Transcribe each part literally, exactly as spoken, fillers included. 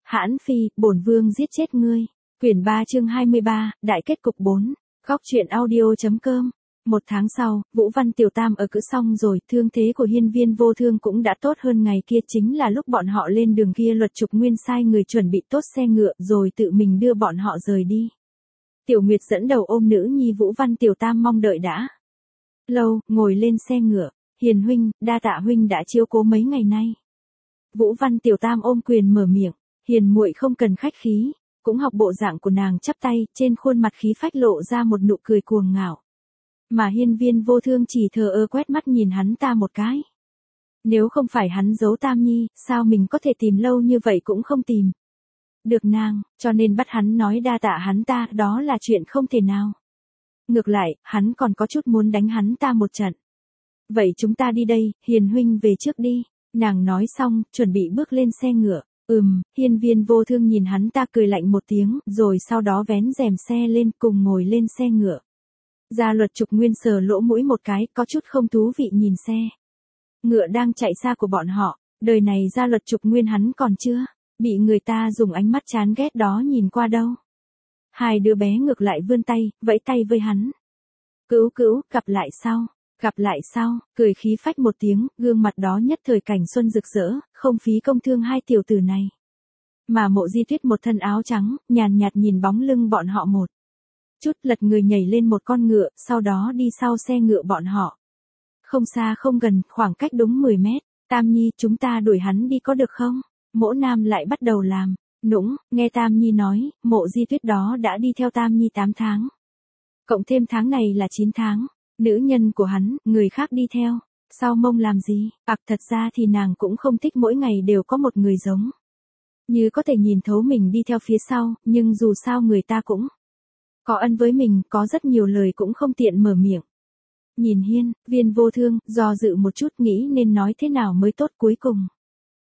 Hãn phi, bổn vương giết chết ngươi. Quyển ba chương hai mươi ba, đại kết cục bốn. Góc truyện audio.com. Một tháng sau, Vũ Văn Tiểu Tam ở cữ xong rồi, thương thế của Hiên Viên Vô Thương cũng đã tốt hơn ngày kia, chính là lúc bọn họ lên đường kia Luật Trục Nguyên sai người chuẩn bị tốt xe ngựa rồi tự mình đưa bọn họ rời đi. Tiểu Nguyệt dẫn đầu ôm nữ nhi Vũ Văn Tiểu Tam mong đợi đã lâu, ngồi lên xe ngựa. Hiền huynh, đa tạ huynh đã chiếu cố mấy ngày nay. Vũ Văn Tiểu Tam ôm quyền mở miệng. Hiền muội không cần khách khí, cũng học bộ dạng của nàng chắp tay, trên khuôn mặt khí phách lộ ra một nụ cười cuồng ngạo. Mà Hiên Viên Vô Thương chỉ thờ ơ quét mắt nhìn hắn ta một cái. Nếu không phải hắn giấu Tam Nhi, sao mình có thể tìm lâu như vậy cũng không tìm được nàng, cho nên bắt hắn nói đa tạ hắn ta, đó là chuyện không thể nào. Ngược lại, hắn còn có chút muốn đánh hắn ta một trận. Vậy chúng ta đi đây, Hiền huynh về trước đi. Nàng nói xong, chuẩn bị bước lên xe ngựa. Ừm, Hiên Viên Vô Thương nhìn hắn ta cười lạnh một tiếng, rồi sau đó vén rèm xe lên cùng ngồi lên xe ngựa. Gia Luật Trục Nguyên sờ lỗ mũi một cái, có chút không thú vị nhìn xe ngựa đang chạy xa của bọn họ. Đời này Gia Luật Trục Nguyên hắn còn chưa bị người ta dùng ánh mắt chán ghét đó nhìn qua đâu. Hai đứa bé ngược lại vươn tay, vẫy tay với hắn. Cữu cữu, gặp lại sau. Gặp lại sau, cười khí phách một tiếng, gương mặt đó nhất thời cảnh xuân rực rỡ, không phí công thương hai tiểu tử này. Mà Mộ Di Tuyết một thân áo trắng, nhàn nhạt nhìn bóng lưng bọn họ một chút, lật người nhảy lên một con ngựa, sau đó đi sau xe ngựa bọn họ. Không xa không gần, khoảng cách đúng mười mét. Tam Nhi, chúng ta đuổi hắn đi có được không? Mỗ Nam lại bắt đầu làm nũng, nghe Tam Nhi nói, Mộ Di Tuyết đó đã đi theo Tam Nhi tám tháng. Cộng thêm tháng này là chín tháng. Nữ nhân của hắn, người khác đi theo. Sao mông làm gì? Ặc thật ra thì nàng cũng không thích mỗi ngày đều có một người giống như có thể nhìn thấu mình đi theo phía sau, nhưng dù sao người ta cũng có ân với mình, có rất nhiều lời cũng không tiện mở miệng. Nhìn Hiên Viên Vô Thương, do dự một chút nghĩ nên nói thế nào mới tốt, cuối cùng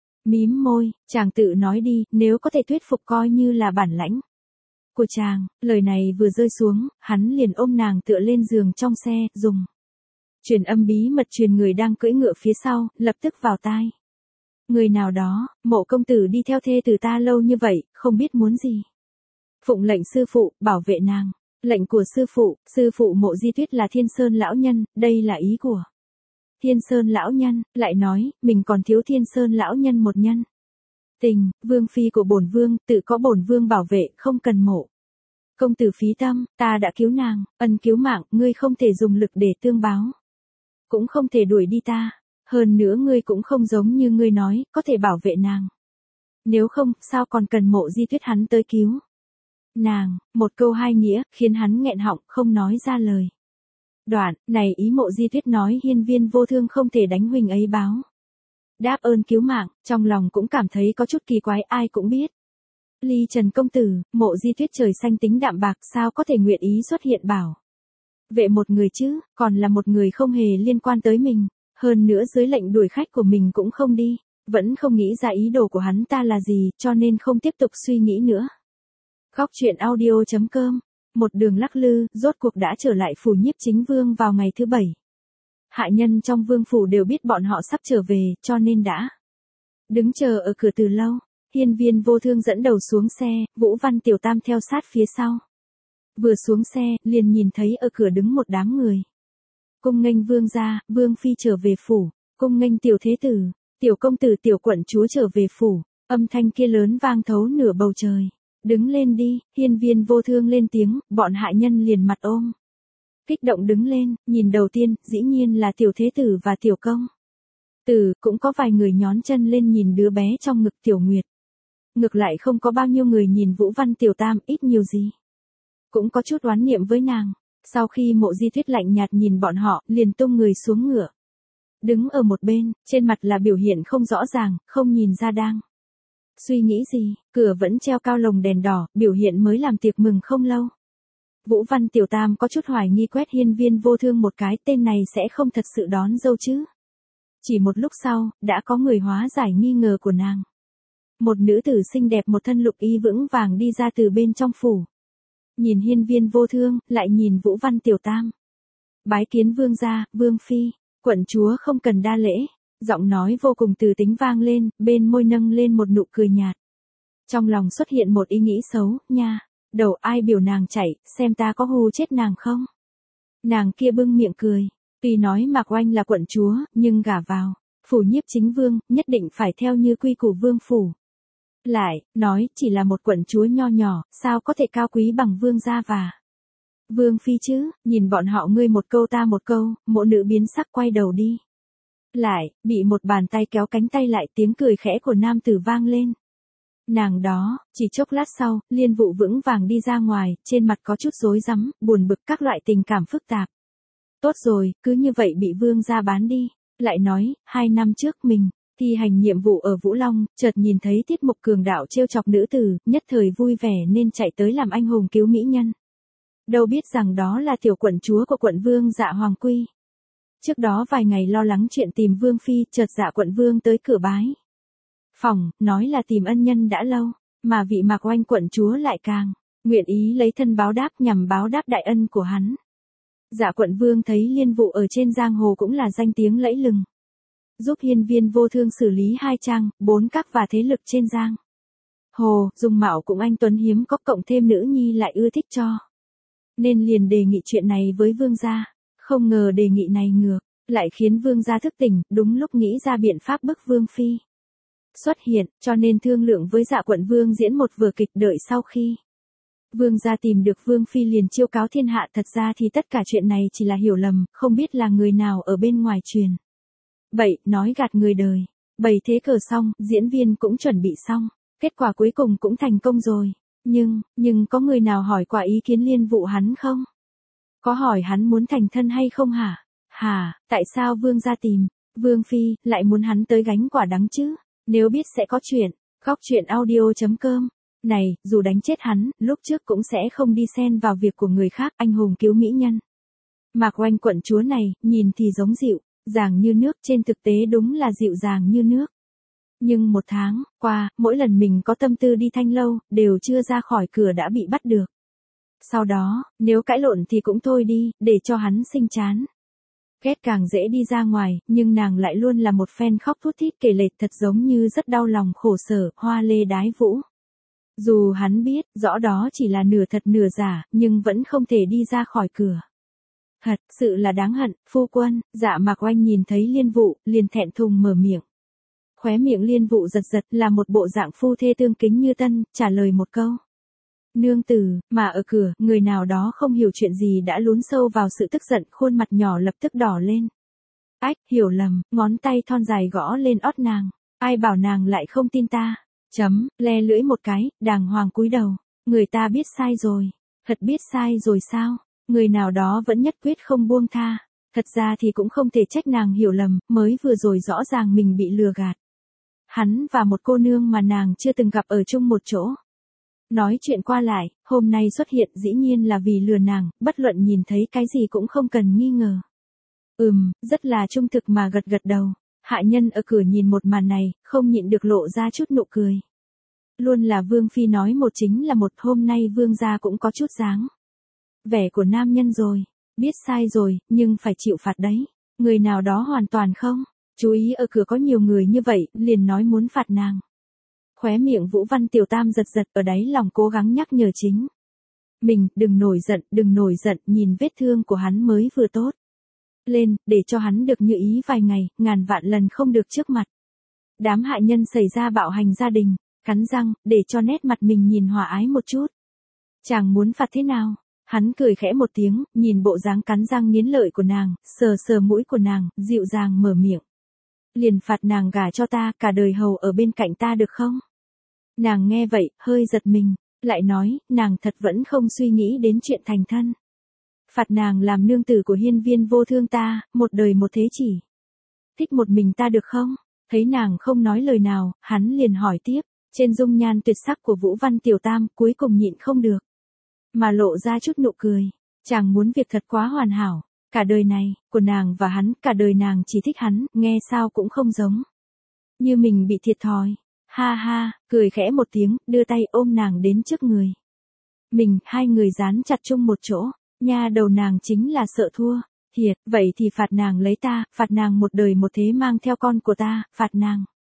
mím môi, chàng tự nói đi, nếu có thể thuyết phục coi như là bản lãnh của chàng. Lời này vừa rơi xuống, hắn liền ôm nàng tựa lên giường trong xe, dùng truyền âm bí mật truyền người đang cưỡi ngựa phía sau, lập tức vào tai. Người nào đó, Mộ công tử đi theo thê tử ta lâu như vậy, không biết muốn gì. Phụng lệnh sư phụ, bảo vệ nàng. Lệnh của sư phụ, sư phụ Mộ Di Tuyết là Thiên Sơn lão nhân, đây là ý của Thiên Sơn lão nhân, lại nói, mình còn thiếu Thiên Sơn lão nhân một nhân tình, vương phi của bổn vương, tự có bổn vương bảo vệ, không cần Mộ công tử phí tâm, ta đã cứu nàng, ân cứu mạng, ngươi không thể dùng lực để tương báo. Cũng không thể đuổi đi ta, hơn nữa ngươi cũng không giống như ngươi nói, có thể bảo vệ nàng. Nếu không, sao còn cần Mộ Di Tuyết hắn tới cứu nàng? Một câu hai nghĩa, khiến hắn nghẹn họng, không nói ra lời. Đoạn, này ý Mộ Di Tuyết nói Hiên Viên Vô Thương không thể đánh huynh ấy báo đáp ơn cứu mạng, trong lòng cũng cảm thấy có chút kỳ quái, ai cũng biết. Ly Trần công tử, Mộ Di Tuyết trời xanh tính đạm bạc, sao có thể nguyện ý xuất hiện bảo vệ một người chứ, còn là một người không hề liên quan tới mình, hơn nữa dưới lệnh đuổi khách của mình cũng không đi, vẫn không nghĩ ra ý đồ của hắn ta là gì, cho nên không tiếp tục suy nghĩ nữa. Góc truyện audio.com. Một đường lắc lư, rốt cuộc đã trở lại phủ Nhiếp Chính Vương vào ngày thứ bảy. Hạ nhân trong vương phủ đều biết bọn họ sắp trở về, cho nên đã đứng chờ ở cửa từ lâu. Hiên Viên Vô Thương dẫn đầu xuống xe, Vũ Văn Tiểu Tam theo sát phía sau. Vừa xuống xe, liền nhìn thấy ở cửa đứng một đám người. Cung nghênh vương gia, vương phi trở về phủ, cung nghênh tiểu thế tử, tiểu công tử, tiểu quận chúa trở về phủ. Âm thanh kia lớn vang thấu nửa bầu trời. Đứng lên đi, Hiên Viên Vô Thương lên tiếng, bọn hạ nhân liền mặt ôm kích động đứng lên, nhìn đầu tiên, dĩ nhiên là tiểu thế tử và tiểu công tử, cũng có vài người nhón chân lên nhìn đứa bé trong ngực Tiểu Nguyệt. Ngược lại không có bao nhiêu người nhìn Vũ Văn Tiểu Tam, ít nhiều gì cũng có chút oán niệm với nàng. Sau khi Mộ Di Tuyết lạnh nhạt nhìn bọn họ, liền tung người xuống ngựa, đứng ở một bên, trên mặt là biểu hiện không rõ ràng, không nhìn ra đang suy nghĩ gì. Cửa vẫn treo cao lồng đèn đỏ, biểu hiện mới làm tiệc mừng không lâu. Vũ Văn Tiểu Tam có chút hoài nghi quét Hiên Viên Vô Thương một cái, tên này sẽ không thật sự đón dâu chứ. Chỉ một lúc sau, đã có người hóa giải nghi ngờ của nàng. Một nữ tử xinh đẹp một thân lục y vững vàng đi ra từ bên trong phủ. Nhìn Hiên Viên Vô Thương, lại nhìn Vũ Văn Tiểu Tam. Bái kiến vương gia, vương phi, quận chúa không cần đa lễ. Giọng nói vô cùng từ tính vang lên, bên môi nâng lên một nụ cười nhạt. Trong lòng xuất hiện một ý nghĩ xấu, nha, đầu ai biểu nàng chạy, xem ta có hù chết nàng không. Nàng kia bưng miệng cười, tuy nói Mạc Oanh là quận chúa, nhưng gả vào phủ Nhiếp Chính Vương, nhất định phải theo như quy củ vương phủ. Lại, nói, chỉ là một quận chúa nho nhỏ, sao có thể cao quý bằng vương gia và vương phi chứ, nhìn bọn họ ngươi một câu ta một câu, mộ nữ biến sắc quay đầu đi. Lại, bị một bàn tay kéo cánh tay lại, tiếng cười khẽ của nam tử vang lên. Nàng đó, chỉ chốc lát sau, Liên Vụ vững vàng đi ra ngoài, trên mặt có chút rối rắm, buồn bực các loại tình cảm phức tạp. Tốt rồi, cứ như vậy bị vương gia bán đi. Lại nói, hai năm trước mình thi hành nhiệm vụ ở Vũ Long, chợt nhìn thấy Tiết Mục Cường đạo trêu chọc nữ tử, nhất thời vui vẻ nên chạy tới làm anh hùng cứu mỹ nhân. Đâu biết rằng đó là tiểu quận chúa của quận vương Dạ Hoàng Quy. Trước đó vài ngày lo lắng chuyện tìm vương phi, chợt Dạ quận vương tới cửa bái phòng, nói là tìm ân nhân đã lâu, mà vị Mạc Oanh quận chúa lại càng nguyện ý lấy thân báo đáp nhằm báo đáp đại ân của hắn. Dạ quận vương thấy Liên Vụ ở trên giang hồ cũng là danh tiếng lẫy lừng, giúp Hiên Viên Vô Thương xử lý hai trang, bốn các và thế lực trên giang hồ, dung mạo cũng anh tuấn hiếm có, cộng thêm nữ nhi lại ưa thích cho, nên liền đề nghị chuyện này với vương gia. Không ngờ đề nghị này ngược lại khiến vương gia thức tỉnh, đúng lúc nghĩ ra biện pháp bức vương phi xuất hiện, cho nên thương lượng với Dạ quận vương diễn một vở kịch, đợi sau khi vương gia tìm được vương phi liền chiêu cáo thiên hạ. Thật ra thì tất cả chuyện này chỉ là hiểu lầm, không biết là người nào ở bên ngoài truyền bậy, nói gạt người đời. Bày thế cờ xong, diễn viên cũng chuẩn bị xong, kết quả cuối cùng cũng thành công rồi. Nhưng, nhưng có người nào hỏi qua ý kiến Liên Vụ hắn không? Có hỏi hắn muốn thành thân hay không hả? Hả, tại sao vương gia tìm vương phi, lại muốn hắn tới gánh quả đắng chứ? Nếu biết sẽ có chuyện, góc chuyện audio chấm com. Này, dù đánh chết hắn, lúc trước cũng sẽ không đi xen vào việc của người khác, anh hùng cứu mỹ nhân. Mạc Oanh quận chúa này, nhìn thì giống dịu dàng như nước, trên thực tế đúng là dịu dàng như nước. Nhưng một tháng qua, mỗi lần mình có tâm tư đi Thanh Lâu, đều chưa ra khỏi cửa đã bị bắt được. Sau đó, nếu cãi lộn thì cũng thôi đi, để cho hắn sinh chán. Ghét càng dễ đi ra ngoài, nhưng nàng lại luôn là một phen khóc thút thít kể lể, thật giống như rất đau lòng khổ sở, hoa lê đái vũ. Dù hắn biết, rõ đó chỉ là nửa thật nửa giả, nhưng vẫn không thể đi ra khỏi cửa. Thật sự là đáng hận, phu quân. Dạ Mạc Oanh nhìn thấy Liên Vụ, liền thẹn thùng mở miệng. Khóe miệng Liên Vụ giật giật, là một bộ dạng phu thê tương kính như tân, trả lời một câu. Nương tử, mà ở cửa, người nào đó không hiểu chuyện gì đã lún sâu vào sự tức giận, khuôn mặt nhỏ lập tức đỏ lên. Ách, hiểu lầm, ngón tay thon dài gõ lên ót nàng. Ai bảo nàng lại không tin ta? Chấm, le lưỡi một cái, đàng hoàng cúi đầu. Người ta biết sai rồi. Thật biết sai rồi sao? Người nào đó vẫn nhất quyết không buông tha. Thật ra thì cũng không thể trách nàng hiểu lầm, mới vừa rồi rõ ràng mình bị lừa gạt. Hắn và một cô nương mà nàng chưa từng gặp ở chung một chỗ. Nói chuyện qua lại, hôm nay xuất hiện dĩ nhiên là vì lừa nàng, bất luận nhìn thấy cái gì cũng không cần nghi ngờ. Ừm, rất là trung thực mà gật gật đầu. Hạ nhân ở cửa nhìn một màn này, không nhịn được lộ ra chút nụ cười. Luôn là vương phi nói một chính là một, hôm nay vương gia cũng có chút dáng vẻ của nam nhân rồi. Biết sai rồi, nhưng phải chịu phạt đấy. Người nào đó hoàn toàn không chú ý ở cửa có nhiều người như vậy, liền nói muốn phạt nàng. Khóe miệng Vũ Văn Tiểu Tam giật giật, ở đáy lòng cố gắng nhắc nhở chính mình, đừng nổi giận, đừng nổi giận, nhìn vết thương của hắn mới vừa tốt lên, để cho hắn được như ý vài ngày, ngàn vạn lần không được trước mặt đám hạ nhân xảy ra bạo hành gia đình. Cắn răng, để cho nét mặt mình nhìn hòa ái một chút. Chàng muốn phạt thế nào? Hắn cười khẽ một tiếng, nhìn bộ dáng cắn răng nghiến lợi của nàng, sờ sờ mũi của nàng, dịu dàng mở miệng. Liền phạt nàng gả cho ta, cả đời hầu ở bên cạnh ta được không? Nàng nghe vậy, hơi giật mình, lại nói, nàng thật vẫn không suy nghĩ đến chuyện thành thân. Phạt nàng làm nương tử của Hiên Viên Vô Thương ta, một đời một thế chỉ thích một mình ta được không? Thấy nàng không nói lời nào, hắn liền hỏi tiếp, trên dung nhan tuyệt sắc của Vũ Văn Tiểu Tam, cuối cùng nhịn không được mà lộ ra chút nụ cười. Chàng muốn việc thật quá hoàn hảo, cả đời này của nàng và hắn, cả đời nàng chỉ thích hắn, nghe sao cũng không giống như mình bị thiệt thòi. Ha ha, cười khẽ một tiếng, đưa tay ôm nàng đến trước người mình, hai người dán chặt chung một chỗ. Nha đầu nàng chính là sợ thua thiệt, vậy thì phạt nàng lấy ta, phạt nàng một đời một thế mang theo con của ta, phạt nàng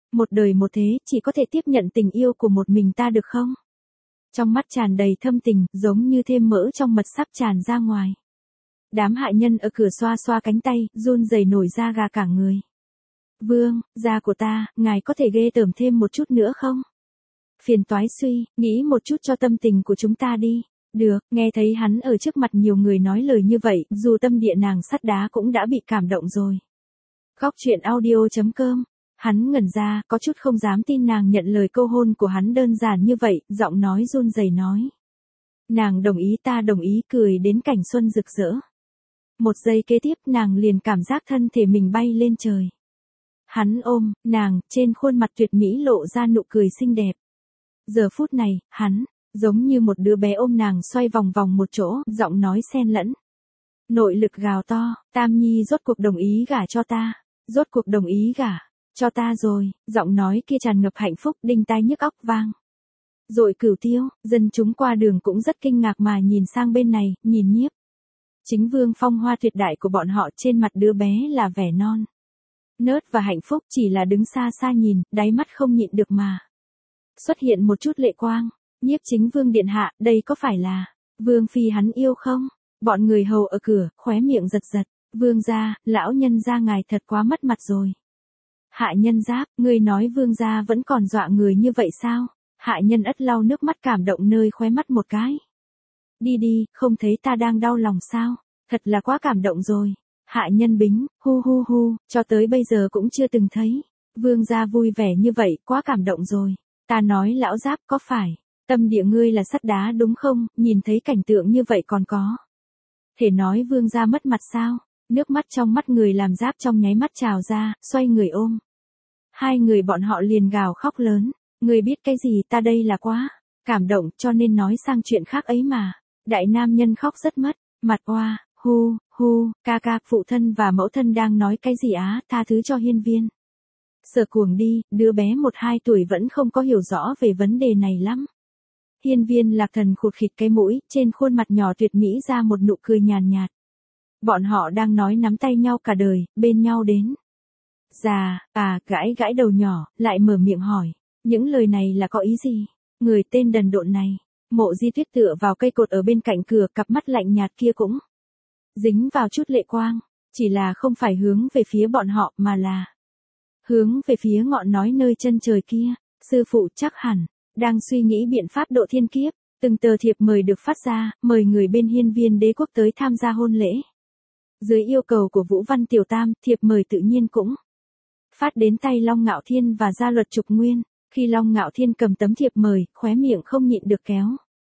Một đời một thế, chỉ có thể tiếp nhận tình yêu của một mình ta được không? Trong mắt tràn đầy thâm tình, giống như thêm mỡ trong mật sắp tràn ra ngoài. Đám hạ nhân ở cửa xoa xoa cánh tay, run rẩy nổi da gà cả người. Vương, da của ta, ngài có thể ghê tởm thêm một chút nữa không? Phiền toái suy, nghĩ một chút cho tâm tình của chúng ta đi. Được, nghe thấy hắn ở trước mặt nhiều người nói lời như vậy, dù tâm địa nàng sắt đá cũng đã bị cảm động rồi. Góc chuyện audio chấm com. Hắn ngẩn ra, có chút không dám tin nàng nhận lời câu hôn của hắn đơn giản như vậy, giọng nói run rẩy nói. Nàng đồng ý, ta đồng ý, cười đến cảnh xuân rực rỡ. Một giây kế tiếp nàng liền cảm giác thân thể mình bay lên trời. Hắn ôm, nàng, trên khuôn mặt tuyệt mỹ lộ ra nụ cười xinh đẹp. Giờ phút này, hắn, giống như một đứa bé ôm nàng xoay vòng vòng một chỗ, giọng nói xen lẫn. Nội lực gào to, Tam Nhi rốt cuộc đồng ý gả cho ta, rốt cuộc đồng ý gả cho ta rồi, giọng nói kia tràn ngập hạnh phúc, đinh tai nhức óc vang. Rồi Cửu Tiêu, dân chúng qua đường cũng rất kinh ngạc mà nhìn sang bên này, nhìn nhiếp. Chính Vương phong hoa tuyệt đại của bọn họ, trên mặt đứa bé là vẻ non nớt và hạnh phúc, chỉ là đứng xa xa nhìn, đáy mắt không nhịn được mà xuất hiện một chút lệ quang. Nhiếp Chính Vương điện hạ, đây có phải là Vương phi hắn yêu không? Bọn người hầu ở cửa, khóe miệng giật giật. Vương gia, lão nhân gia ngài thật quá mất mặt rồi. Hạ nhân Giáp, ngươi nói vương gia vẫn còn dọa người như vậy sao? Hạ nhân Ất lau nước mắt cảm động nơi khóe mắt một cái. Đi đi, không thấy ta đang đau lòng sao? Thật là quá cảm động rồi. Hạ nhân Bính, hu hu hu, cho tới bây giờ cũng chưa từng thấy vương gia vui vẻ như vậy, quá cảm động rồi. Ta nói lão Giáp, có phải tâm địa ngươi là sắt đá đúng không? Nhìn thấy cảnh tượng như vậy còn có thể nói vương gia mất mặt sao? Nước mắt trong mắt người làm Giáp trong nháy mắt trào ra, xoay người ôm. Hai người bọn họ liền gào khóc lớn. Ngươi biết cái gì, ta đây là quá cảm động cho nên nói sang chuyện khác ấy mà. Đại nam nhân khóc rất mất mặt. Oa, hu, hu, ca ca, phụ thân và mẫu thân đang nói cái gì á, tha thứ cho Hiên Viên. Sở Cuồng đi, đứa bé một hai tuổi vẫn không có hiểu rõ về vấn đề này lắm. Hiên Viên Lạc Thần khụt khịt cái mũi, trên khuôn mặt nhỏ tuyệt mỹ ra một nụ cười nhàn nhạt. Bọn họ đang nói nắm tay nhau cả đời, bên nhau đến già, à, gãi gãi đầu nhỏ, lại mở miệng hỏi. Những lời này là có ý gì? Người tên đần độn này. Mộ Di Tuyết tựa vào cây cột ở bên cạnh cửa, cặp mắt lạnh nhạt kia cũng dính vào chút lệ quang. Chỉ là không phải hướng về phía bọn họ mà là hướng về phía ngọn nói nơi chân trời kia. Sư phụ chắc hẳn đang suy nghĩ biện pháp độ thiên kiếp. Từng tờ thiệp mời được phát ra, mời người bên Hiên Viên đế quốc tới tham gia hôn lễ. Dưới yêu cầu của Vũ Văn Tiểu Tam, thiệp mời tự nhiên cũng phát đến tay Long Ngạo Thiên và Gia Luật Trục Nguyên. Khi Long Ngạo Thiên cầm tấm thiệp mời, khóe miệng không nhịn được kéo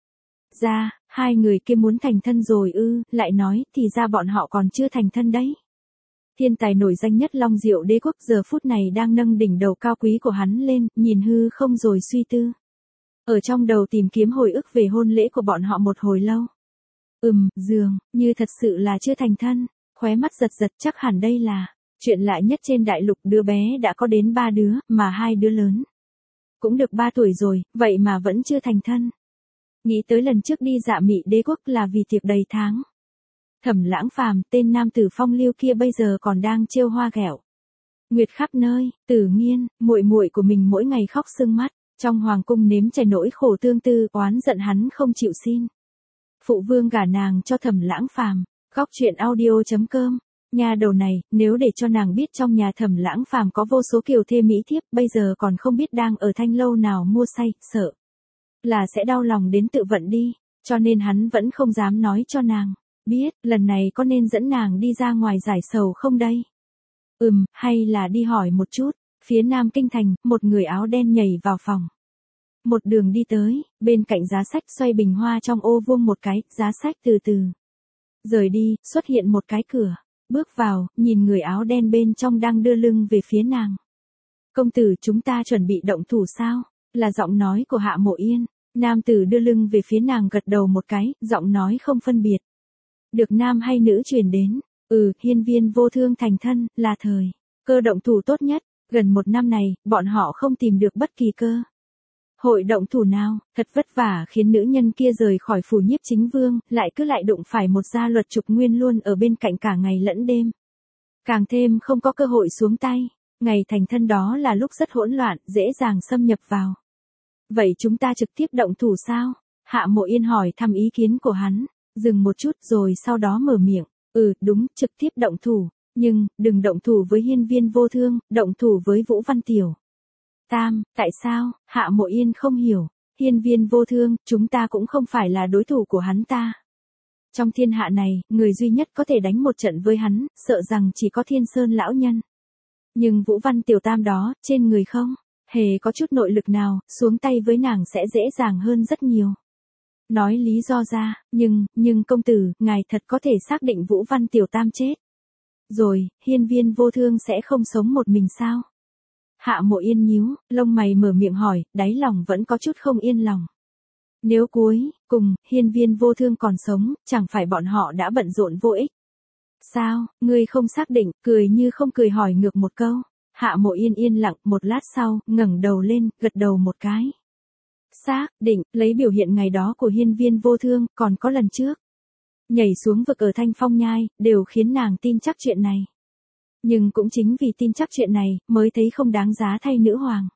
ra, hai người kia muốn thành thân rồi ư? Lại nói, thì ra bọn họ còn chưa thành thân đấy. Thiên tài nổi danh nhất Long Diệu đế quốc giờ phút này đang nâng đỉnh đầu cao quý của hắn lên, nhìn hư không rồi suy tư. Ở trong đầu tìm kiếm hồi ức về hôn lễ của bọn họ một hồi lâu. Ừm, dường như thật sự là chưa thành thân. Khóe mắt giật giật, chắc hẳn đây là chuyện lạ nhất trên đại lục. Đứa bé đã có đến ba đứa, mà hai đứa lớn cũng được ba tuổi rồi, vậy mà vẫn chưa thành thân. Nghĩ tới lần trước đi Dạ Mị đế quốc là vì tiệc đầy tháng. Thẩm Lãng Phàm, tên nam tử phong lưu kia bây giờ còn đang trêu hoa ghẹo nguyệt khắp nơi. Tử Nghiên, muội muội của mình mỗi ngày khóc sưng mắt, trong hoàng cung nếm trải nỗi khổ tương tư, oán giận hắn không chịu xin phụ vương gả nàng cho Thẩm Lãng Phàm. Góc chuyện audio chấm com. Nhà đầu này, nếu để cho nàng biết trong nhà Thẩm Lãng Phàm có vô số kiều thê mỹ thiếp, bây giờ còn không biết đang ở thanh lâu nào mua say, sợ là sẽ đau lòng đến tự vận đi, cho nên hắn vẫn không dám nói cho nàng biết. Lần này có nên dẫn nàng đi ra ngoài giải sầu không đây? Ừm, hay là đi hỏi một chút. Phía Nam Kinh Thành, một người áo đen nhảy vào phòng. Một đường đi tới, bên cạnh giá sách xoay bình hoa trong ô vuông một cái, giá sách từ từ rời đi, xuất hiện một cái cửa. Bước vào, nhìn người áo đen bên trong đang đưa lưng về phía nàng. Công tử, chúng ta chuẩn bị động thủ sao? Là giọng nói của Hạ Mộ Yên. Nam tử đưa lưng về phía nàng gật đầu một cái, giọng nói không phân biệt được nam hay nữ truyền đến. Ừ, Hiên Viên vô thương thành thân, là thời cơ động thủ tốt nhất. Gần một năm này, bọn họ không tìm được bất kỳ cơ hội động thủ nào, thật vất vả khiến nữ nhân kia rời khỏi phủ Nhiếp Chính Vương, lại cứ lại đụng phải một Gia Luật Trục Nguyên luôn ở bên cạnh cả ngày lẫn đêm. Càng thêm không có cơ hội xuống tay. Ngày thành thân đó là lúc rất hỗn loạn, dễ dàng xâm nhập vào. Vậy chúng ta trực tiếp động thủ sao? Hạ Mộ Yên hỏi thăm ý kiến của hắn, dừng một chút rồi sau đó mở miệng, ừ, đúng, trực tiếp động thủ, nhưng, đừng động thủ với Hiên Viên Vô Thương, động thủ với Vũ Văn Tiểu Tam, tại sao? Hạ Mộ Yên không hiểu, Hiên Viên Vô Thương, chúng ta cũng không phải là đối thủ của hắn ta. Trong thiên hạ này, người duy nhất có thể đánh một trận với hắn, sợ rằng chỉ có Thiên Sơn lão nhân. Nhưng Vũ Văn Tiểu Tam đó, trên người không hề có chút nội lực nào, xuống tay với nàng sẽ dễ dàng hơn rất nhiều. Nói lý do ra, nhưng, nhưng công tử, ngài thật có thể xác định Vũ Văn Tiểu Tam chết. Rồi, Hiên Viên Vô Thương sẽ không sống một mình sao? Hạ Mộ Yên nhíu, lông mày mở miệng hỏi, đáy lòng vẫn có chút không yên lòng. Nếu cuối cùng, Hiên Viên Vô Thương còn sống, chẳng phải bọn họ đã bận rộn vô ích. Sao, ngươi không xác định, cười như không cười hỏi ngược một câu. Hạ Mộ Yên yên lặng, một lát sau, ngẩng đầu lên, gật đầu một cái. Xác định, lấy biểu hiện ngày đó của Hiên Viên Vô Thương, còn có lần trước nhảy xuống vực ở Thanh Phong Nhai, đều khiến nàng tin chắc chuyện này. Nhưng cũng chính vì tin chắc chuyện này, mới thấy không đáng giá thay nữ hoàng.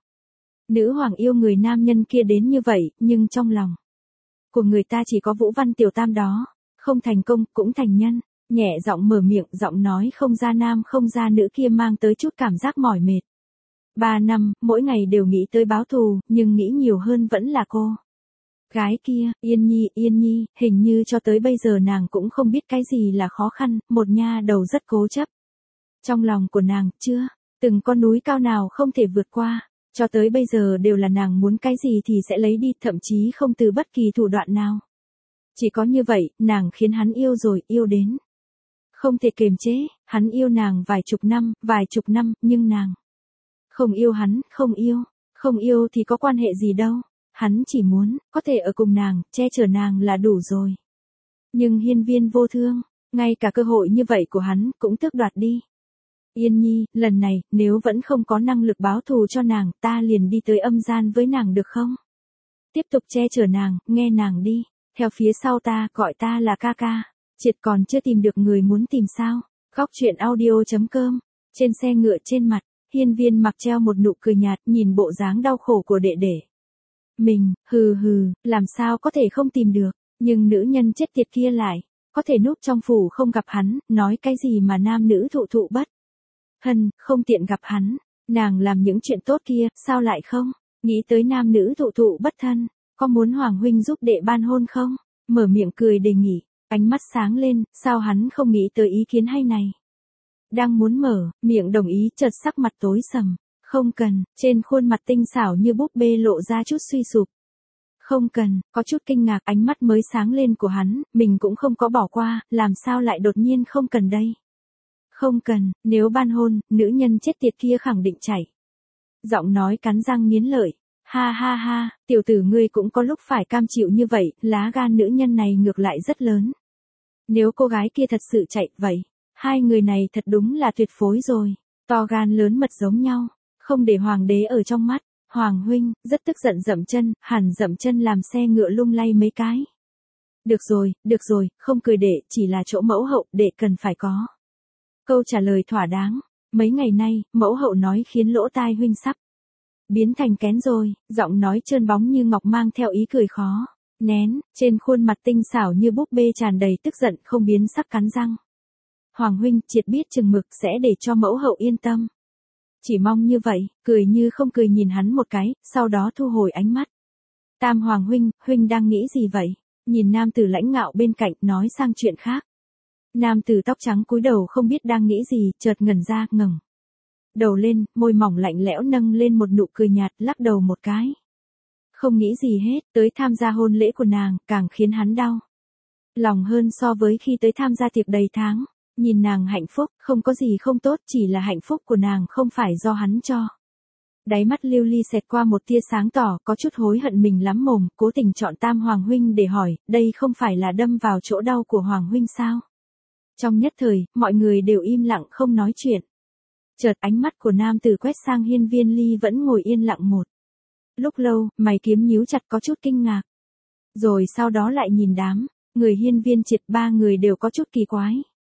Nữ hoàng yêu người nam nhân kia đến như vậy, nhưng trong lòng của người ta chỉ có Vũ Văn Tiểu Tam đó, không thành công, cũng thành nhân. Nhẹ giọng mở miệng, giọng nói không ra nam không ra nữ kia mang tới chút cảm giác mỏi mệt. Ba năm, mỗi ngày đều nghĩ tới báo thù, nhưng nghĩ nhiều hơn vẫn là cô gái kia, Yên Nhi, Yên Nhi, hình như cho tới bây giờ nàng cũng không biết cái gì là khó khăn, một nha đầu rất cố chấp. Trong lòng của nàng, chưa từng con núi cao nào không thể vượt qua, cho tới bây giờ đều là nàng muốn cái gì thì sẽ lấy đi, thậm chí không từ bất kỳ thủ đoạn nào. Chỉ có như vậy, nàng khiến hắn yêu rồi, yêu đến không thể kiềm chế, hắn yêu nàng vài chục năm, vài chục năm, nhưng nàng không yêu hắn, không yêu, không yêu thì có quan hệ gì đâu, hắn chỉ muốn, có thể ở cùng nàng, che chở nàng là đủ rồi. Nhưng Hiên Viên Vô Thương, ngay cả cơ hội như vậy của hắn, cũng tước đoạt đi. Yên Nhi, lần này, nếu vẫn không có năng lực báo thù cho nàng, ta liền đi tới âm gian với nàng được không? Tiếp tục che chở nàng, nghe nàng đi, theo phía sau ta, gọi ta là ca ca. Triệt còn chưa tìm được người muốn tìm sao? Góc truyện audio chấm com. Trên xe ngựa trên mặt, Hiên Viên mặc treo một nụ cười nhạt, nhìn bộ dáng đau khổ của đệ đệ mình, hừ hừ, làm sao có thể không tìm được, nhưng nữ nhân chết tiệt kia lại có thể núp trong phủ không gặp hắn, nói cái gì mà nam nữ thụ thụ bất thân, không tiện gặp hắn, nàng làm những chuyện tốt kia, sao lại không nghĩ tới nam nữ thụ thụ bất thân, có muốn Hoàng huynh giúp đệ ban hôn không? Mở miệng cười đề nghị. Ánh mắt sáng lên, sao hắn không nghĩ tới ý kiến hay này? Đang muốn mở, miệng đồng ý, chợt sắc mặt tối sầm. Không cần, trên khuôn mặt tinh xảo như búp bê lộ ra chút suy sụp. Không cần, có chút kinh ngạc, ánh mắt mới sáng lên của hắn, mình cũng không có bỏ qua, làm sao lại đột nhiên không cần đây? Không cần, nếu ban hôn, nữ nhân chết tiệt kia khẳng định chạy. Giọng nói cắn răng nghiến lợi. Ha ha ha, tiểu tử ngươi cũng có lúc phải cam chịu như vậy, lá gan nữ nhân này ngược lại rất lớn. Nếu cô gái kia thật sự chạy, vậy, hai người này thật đúng là tuyệt phối rồi, to gan lớn mật giống nhau, không để hoàng đế ở trong mắt. Hoàng huynh, rất tức giận dậm chân, hẳn dậm chân làm xe ngựa lung lay mấy cái. Được rồi, được rồi, không cười đệ, chỉ là chỗ mẫu hậu, đệ cần phải có câu trả lời thỏa đáng. Mấy ngày nay, mẫu hậu nói khiến lỗ tai huynh sắp biến thành kén rồi, giọng nói trơn bóng như ngọc mang theo ý cười khó nén, trên khuôn mặt tinh xảo như búp bê tràn đầy tức giận không biến sắc cắn răng. Hoàng huynh, triệt biết chừng mực sẽ để cho mẫu hậu yên tâm. Chỉ mong như vậy, cười như không cười nhìn hắn một cái, sau đó thu hồi ánh mắt. Tam Hoàng huynh, huynh đang nghĩ gì vậy? Nhìn nam tử lãnh ngạo bên cạnh, nói sang chuyện khác. Nam tử tóc trắng cúi đầu không biết đang nghĩ gì, chợt ngẩn ra, ngẩng đầu lên, môi mỏng lạnh lẽo nâng lên một nụ cười nhạt, lắc đầu một cái. Không nghĩ gì hết, tới tham gia hôn lễ của nàng, càng khiến hắn đau lòng hơn so với khi tới tham gia tiệc đầy tháng. Nhìn nàng hạnh phúc, không có gì không tốt, chỉ là hạnh phúc của nàng không phải do hắn cho. Đáy mắt lưu ly xẹt qua một tia sáng tỏ, có chút hối hận mình lắm mồm, cố tình chọn Tam Hoàng huynh để hỏi, đây không phải là đâm vào chỗ đau của Hoàng huynh sao? Trong nhất thời, mọi người đều im lặng không nói chuyện. Chợt ánh mắt của nam tử quét sang Hiên Viên Ly vẫn ngồi yên lặng một lúc lâu, mày kiếm nhíu chặt có chút kinh ngạc. Rồi sau đó lại nhìn đám người Hiên Viên Triệt, ba người đều có chút kỳ quái.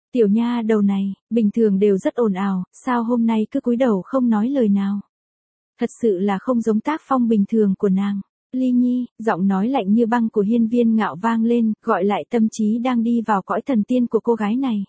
Tiểu nha đầu này, bình thường đều rất ồn ào, sao hôm nay cứ cúi đầu không nói lời nào. Thật sự là không giống tác phong bình thường của nàng. Ly Nhi, giọng nói lạnh như băng của Hiên Viên Ngạo vang lên, gọi lại tâm trí đang đi vào cõi thần tiên của cô gái này.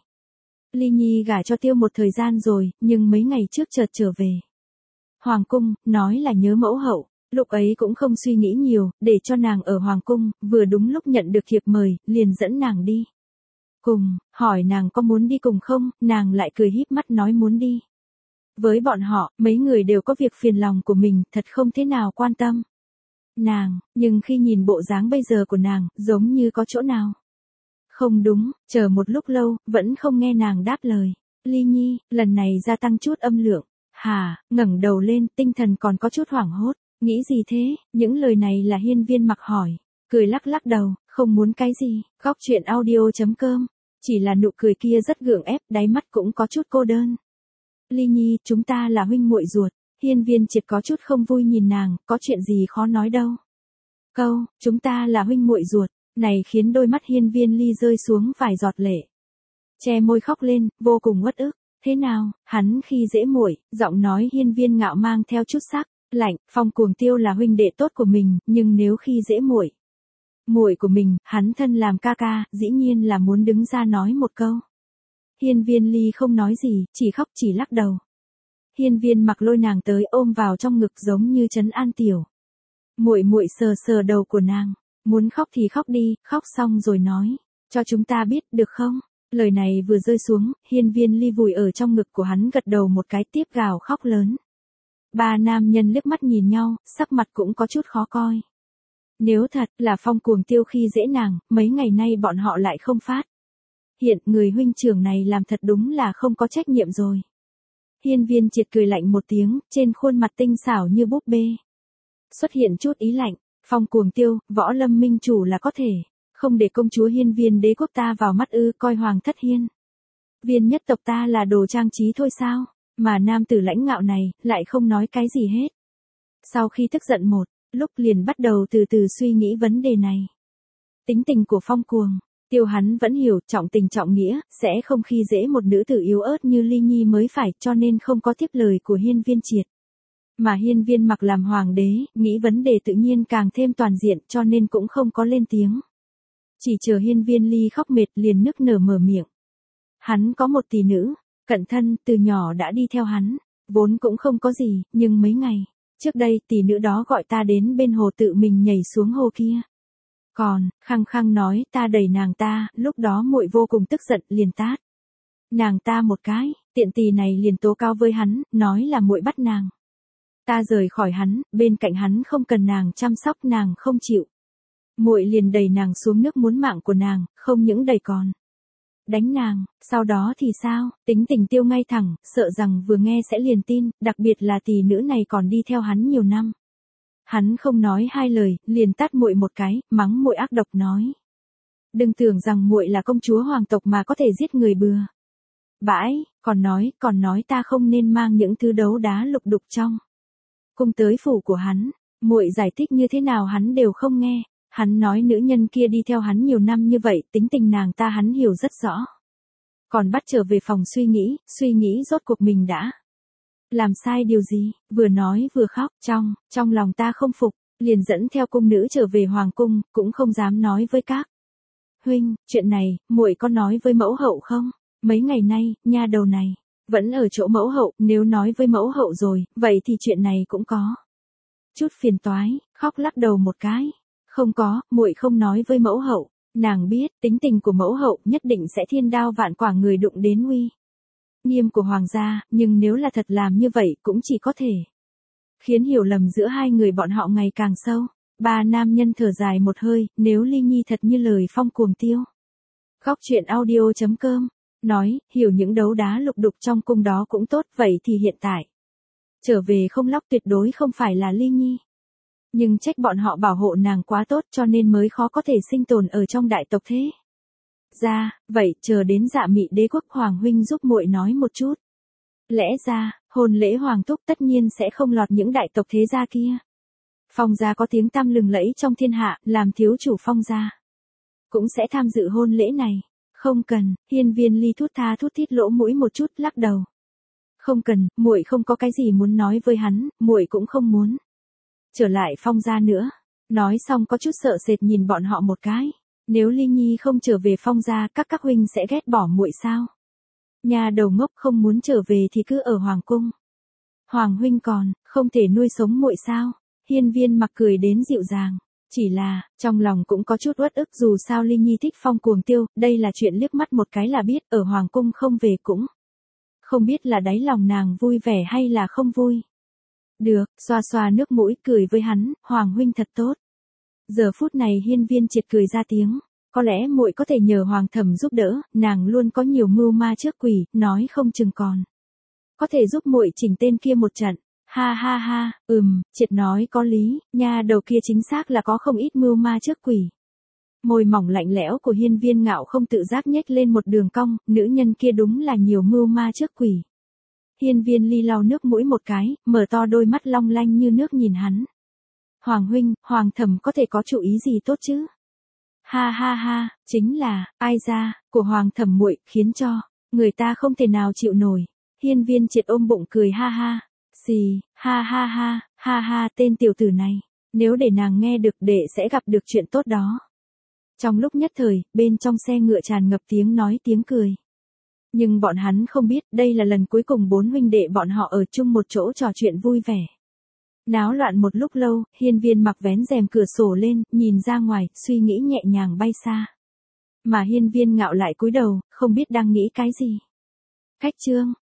Ly Nhi gả cho Tiêu một thời gian rồi, nhưng mấy ngày trước chợt trở về Hoàng cung, nói là nhớ mẫu hậu, lúc ấy cũng không suy nghĩ nhiều, để cho nàng ở Hoàng cung, vừa đúng lúc nhận được thiệp mời, liền dẫn nàng đi. Cùng, hỏi nàng có muốn đi cùng không, nàng lại cười híp mắt nói muốn đi. Với bọn họ, mấy người đều có việc phiền lòng của mình, thật không thế nào quan tâm. Nàng, nhưng khi nhìn bộ dáng bây giờ của nàng, giống như có chỗ nào không đúng, chờ một lúc lâu, vẫn không nghe nàng đáp lời. Ly Nhi, lần này gia tăng chút âm lượng. Hà, ngẩng đầu lên, tinh thần còn có chút hoảng hốt. Nghĩ gì thế, những lời này là Hiên Viên Mặc hỏi. Cười lắc lắc đầu, không muốn cái gì, góc chuyện audio.com. Chỉ là nụ cười kia rất gượng ép, đáy mắt cũng có chút cô đơn. Ly Nhi, chúng ta là huynh muội ruột. Hiên Viên Triệt có chút không vui nhìn nàng, có chuyện gì khó nói đâu. Câu, chúng ta là huynh muội ruột, này khiến đôi mắt Hiên Viên Ly rơi xuống vài giọt lệ. Che môi khóc lên, vô cùng uất ức. Thế nào, hắn khi dễ muội, giọng nói Hiên Viên Ngạo mang theo chút sắc lạnh. Phong Cuồng Tiêu là huynh đệ tốt của mình, nhưng nếu khi dễ muội, muội của mình, hắn thân làm ca ca, dĩ nhiên là muốn đứng ra nói một câu. Hiên Viên Ly không nói gì, chỉ khóc chỉ lắc đầu. Hiên Viên Mặc lôi nàng tới ôm vào trong ngực giống như trấn an tiểu muội muội, sờ sờ đầu của nàng, muốn khóc thì khóc đi, khóc xong rồi nói cho chúng ta biết được không. Lời này vừa rơi xuống, Hiên Viên Ly vùi ở trong ngực của hắn gật đầu một cái, tiếp gào khóc lớn. Ba nam nhân liếc mắt nhìn nhau, sắc mặt cũng có chút khó coi. Nếu thật là Phong Cuồng Tiêu khi dễ nàng, mấy ngày nay bọn họ lại không phát hiện, người huynh trưởng này làm thật đúng là không có trách nhiệm rồi. Hiên Viên Triệt cười lạnh một tiếng, trên khuôn mặt tinh xảo như búp bê xuất hiện chút ý lạnh. Phong Cuồng Tiêu, Võ Lâm minh chủ là có thể không để công chúa Hiên Viên đế quốc ta vào mắt ư, coi hoàng thất Hiên Viên nhất tộc ta là đồ trang trí thôi sao, mà nam tử lãnh ngạo này, lại không nói cái gì hết. Sau khi tức giận một lúc liền bắt đầu từ từ suy nghĩ vấn đề này. Tính tình của Phong Cuồng Tiêu hắn vẫn hiểu, trọng tình trọng nghĩa, sẽ không khi dễ một nữ tử yếu ớt như Ly Nhi mới phải, cho nên không có tiếp lời của Hiên Viên Triệt. Mà Hiên Viên Mặc làm hoàng đế, nghĩ vấn đề tự nhiên càng thêm toàn diện, cho nên cũng không có lên tiếng. Chỉ chờ Hiên Viên Ly khóc mệt liền nức nở mở miệng. Hắn có một tỷ nữ, cận thân, từ nhỏ đã đi theo hắn, vốn cũng không có gì, nhưng mấy ngày trước đây tỷ nữ đó gọi ta đến bên hồ tự mình nhảy xuống hồ kia. Còn, khăng khăng nói ta đẩy nàng ta, lúc đó muội vô cùng tức giận liền tát nàng ta một cái, tiện tỳ này liền tố cáo với hắn, nói là muội bắt nàng ta rời khỏi hắn, bên cạnh hắn không cần nàng chăm sóc, nàng không chịu. Muội liền đẩy nàng xuống nước muốn mạng của nàng, không những đẩy còn đánh nàng, sau đó thì sao, tính tình Tiêu ngay thẳng, sợ rằng vừa nghe sẽ liền tin, đặc biệt là tỷ nữ này còn đi theo hắn nhiều năm. Hắn không nói hai lời, liền tát muội một cái, mắng muội ác độc nói. Đừng tưởng rằng muội là công chúa hoàng tộc mà có thể giết người bừa bãi, còn nói, còn nói ta không nên mang những thứ đấu đá lục đục trong cung tới phủ của hắn. Muội giải thích như thế nào hắn đều không nghe. Hắn nói nữ nhân kia đi theo hắn nhiều năm như vậy, tính tình nàng ta hắn hiểu rất rõ. Còn bắt trở về phòng suy nghĩ, suy nghĩ rốt cuộc mình đã làm sai điều gì, vừa nói vừa khóc, trong, trong lòng ta không phục, liền dẫn theo cung nữ trở về hoàng cung, cũng không dám nói với các huynh, chuyện này, muội có nói với mẫu hậu không? Mấy ngày nay, nha đầu này vẫn ở chỗ mẫu hậu, nếu nói với mẫu hậu rồi, vậy thì chuyện này cũng có chút phiền toái, khóc lắc đầu một cái. Không có, muội không nói với mẫu hậu, nàng biết, tính tình của mẫu hậu nhất định sẽ thiên đao vạn quả người đụng đến uy nghiêm của hoàng gia, nhưng nếu là thật làm như vậy cũng chỉ có thể khiến hiểu lầm giữa hai người bọn họ ngày càng sâu. Ba nam nhân thở dài một hơi, nếu Ly Nhi thật như lời Phong Cuồng Tiêu. Góc chuyện audio.com nói, hiểu những đấu đá lục đục trong cung đó cũng tốt, vậy thì hiện tại trở về không lóc tuyệt đối không phải là Ly Nhi. Nhưng trách bọn họ bảo hộ nàng quá tốt cho nên mới khó có thể sinh tồn ở trong đại tộc thế. Ra, vậy, chờ đến Dạ Mị đế quốc hoàng huynh giúp muội nói một chút. Lẽ ra, hôn lễ hoàng thúc tất nhiên sẽ không lọt những đại tộc thế gia kia. Phong gia có tiếng tăm lừng lẫy trong thiên hạ, làm thiếu chủ Phong gia cũng sẽ tham dự hôn lễ này. Không cần, Hiên Viên Ly thút tha thút thít lỗ mũi một chút, lắc đầu. Không cần, muội không có cái gì muốn nói với hắn, muội cũng không muốn trở lại Phong gia nữa. Nói xong có chút sợ sệt nhìn bọn họ một cái. Nếu Ly Nhi không trở về Phong gia, các các huynh sẽ ghét bỏ muội sao? Nhà đầu ngốc, không muốn trở về thì cứ ở hoàng cung. Hoàng huynh còn không thể nuôi sống muội sao? Hiên Viên Mặc cười đến dịu dàng. Chỉ là, trong lòng cũng có chút uất ức, dù sao Ly Nhi thích Phong Cuồng Tiêu, đây là chuyện liếc mắt một cái là biết, ở hoàng cung không về cũng không biết là đáy lòng nàng vui vẻ hay là không vui. Được, xoa xoa nước mũi cười với hắn, Hoàng huynh thật tốt. Giờ phút này Hiên Viên Triệt cười ra tiếng, có lẽ muội có thể nhờ Hoàng thẩm giúp đỡ, nàng luôn có nhiều mưu ma trước quỷ, nói không chừng còn có thể giúp muội chỉnh tên kia một trận. Ha ha ha, ừm, Triệt nói có lý, nha đầu kia chính xác là có không ít mưu ma trước quỷ. Môi mỏng lạnh lẽo của Hiên Viên Ngạo không tự giác nhếch lên một đường cong, nữ nhân kia đúng là nhiều mưu ma trước quỷ. Hiên Viên Ly lau nước mũi một cái, mở to đôi mắt long lanh như nước nhìn hắn. Hoàng huynh, Hoàng thẩm có thể có chủ ý gì tốt chứ? Ha ha ha, chính là, ai ra, của Hoàng thẩm muội, khiến cho người ta không thể nào chịu nổi. Hiên Viên Triệt ôm bụng cười ha ha. Xì, ha ha ha, ha ha, tên tiểu tử này, nếu để nàng nghe được đệ sẽ gặp được chuyện tốt đó. Trong lúc nhất thời, bên trong xe ngựa tràn ngập tiếng nói tiếng cười. Nhưng bọn hắn không biết, đây là lần cuối cùng bốn huynh đệ bọn họ ở chung một chỗ trò chuyện vui vẻ. Náo loạn một lúc lâu, Hiên Viên Mặc vén rèm cửa sổ lên, nhìn ra ngoài, suy nghĩ nhẹ nhàng bay xa. Mà Hiên Viên Ngạo lại cúi đầu, không biết đang nghĩ cái gì. Cách chương